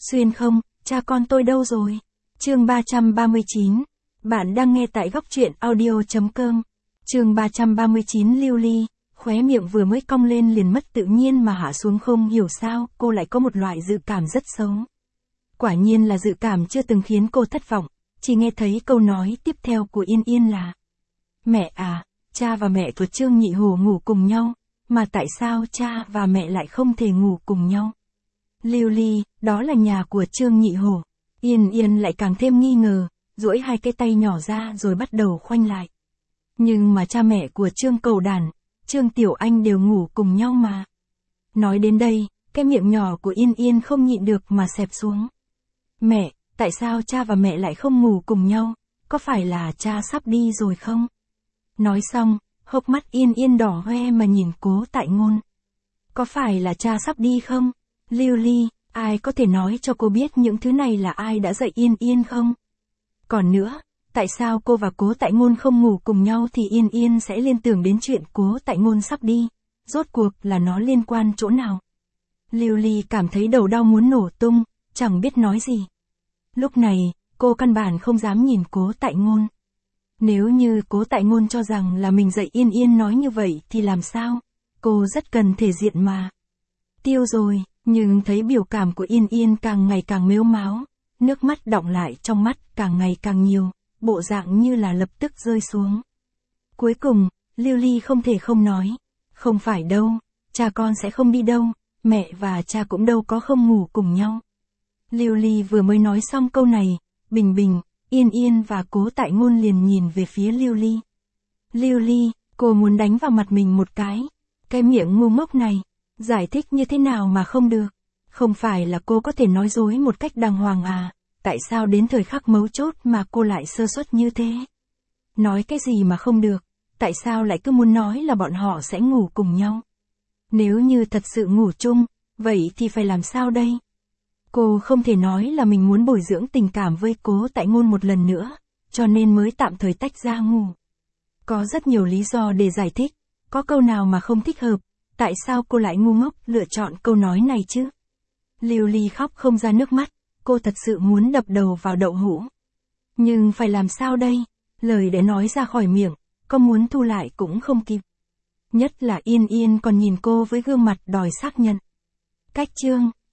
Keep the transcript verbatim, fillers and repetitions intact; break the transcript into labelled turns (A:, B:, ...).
A: Xuyên không, cha con tôi đâu rồi? Chương ba trăm ba mươi chín. Bạn đang nghe tại góc truyện audio.com. Chương ba trăm ba mươi chín. Lưu Ly, khóe miệng vừa mới cong lên liền mất tự nhiên mà hạ xuống, không hiểu sao, cô lại có một loại dự cảm rất xấu. Quả nhiên là dự cảm chưa từng khiến cô thất vọng, chỉ nghe thấy câu nói tiếp theo của Yên Yên là: Mẹ à, cha và mẹ của Trương Nhị Hổ ngủ cùng nhau, mà tại sao cha và mẹ lại không thể ngủ cùng nhau? Lưu Ly, đó là nhà của Trương Nhị Hổ. Yên Yên lại càng thêm nghi ngờ, duỗi hai cái tay nhỏ ra rồi bắt đầu khoanh lại. Nhưng mà cha mẹ của Trương Cầu Đản, Trương Tiểu Anh đều ngủ cùng nhau mà. Nói đến đây, cái miệng nhỏ của Yên Yên không nhịn được mà xẹp xuống. Mẹ, tại sao cha và mẹ lại không ngủ cùng nhau? Có phải là cha sắp đi rồi không? Nói xong, hốc mắt Yên Yên đỏ hoe mà nhìn Cố Tại Ngôn. Có phải là cha sắp đi không? Lưu Ly, ai có thể nói cho cô biết những thứ này là ai đã dạy Yên Yên không? Còn nữa, tại sao cô và Cố Tại Ngôn không ngủ cùng nhau thì Yên Yên sẽ liên tưởng đến chuyện Cố Tại Ngôn sắp đi? Rốt cuộc là nó liên quan chỗ nào? Lưu Ly cảm thấy đầu đau muốn nổ tung, chẳng biết nói gì. Lúc này, cô căn bản không dám nhìn Cố Tại Ngôn. Nếu như Cố Tại Ngôn cho rằng là mình dạy Yên Yên nói như vậy thì làm sao? Cô rất cần thể diện mà. Tiêu rồi, nhưng thấy biểu cảm của Yên Yên càng ngày càng mếu máo, nước mắt đọng lại trong mắt càng ngày càng nhiều, bộ dạng như là lập tức rơi xuống. Cuối cùng, Lưu Ly không thể không nói, không phải đâu, cha con sẽ không đi đâu, mẹ và cha cũng đâu có không ngủ cùng nhau. Lưu Ly vừa mới nói xong câu này, Bình Bình, Yên Yên và Cố Tại Ngôn liền nhìn về phía Lưu Ly. Lưu Ly, cô muốn đánh vào mặt mình một cái. Cái miệng ngu ngốc này, giải thích như thế nào mà không được? Không phải là cô có thể nói dối một cách đàng hoàng à? Tại sao đến thời khắc mấu chốt mà cô lại sơ suất như thế? Nói cái gì mà không được? Tại sao lại cứ muốn nói là bọn họ sẽ ngủ cùng nhau? Nếu như thật sự ngủ chung, vậy thì phải làm sao đây? Cô không thể nói là mình muốn bồi dưỡng tình cảm với Cố Tại Ngôn một lần nữa, cho nên mới tạm thời tách ra ngủ. Có rất nhiều lý do để giải thích, có câu nào mà không thích hợp, tại sao cô lại ngu ngốc lựa chọn câu nói này chứ? Lưu Ly khóc không ra nước mắt, cô thật sự muốn đập đầu vào đậu hũ. Nhưng phải làm sao đây? Lời để nói ra khỏi miệng, có muốn thu lại cũng không kịp. Nhất là Yên Yên còn nhìn cô với gương mặt đòi xác nhận. Cách chương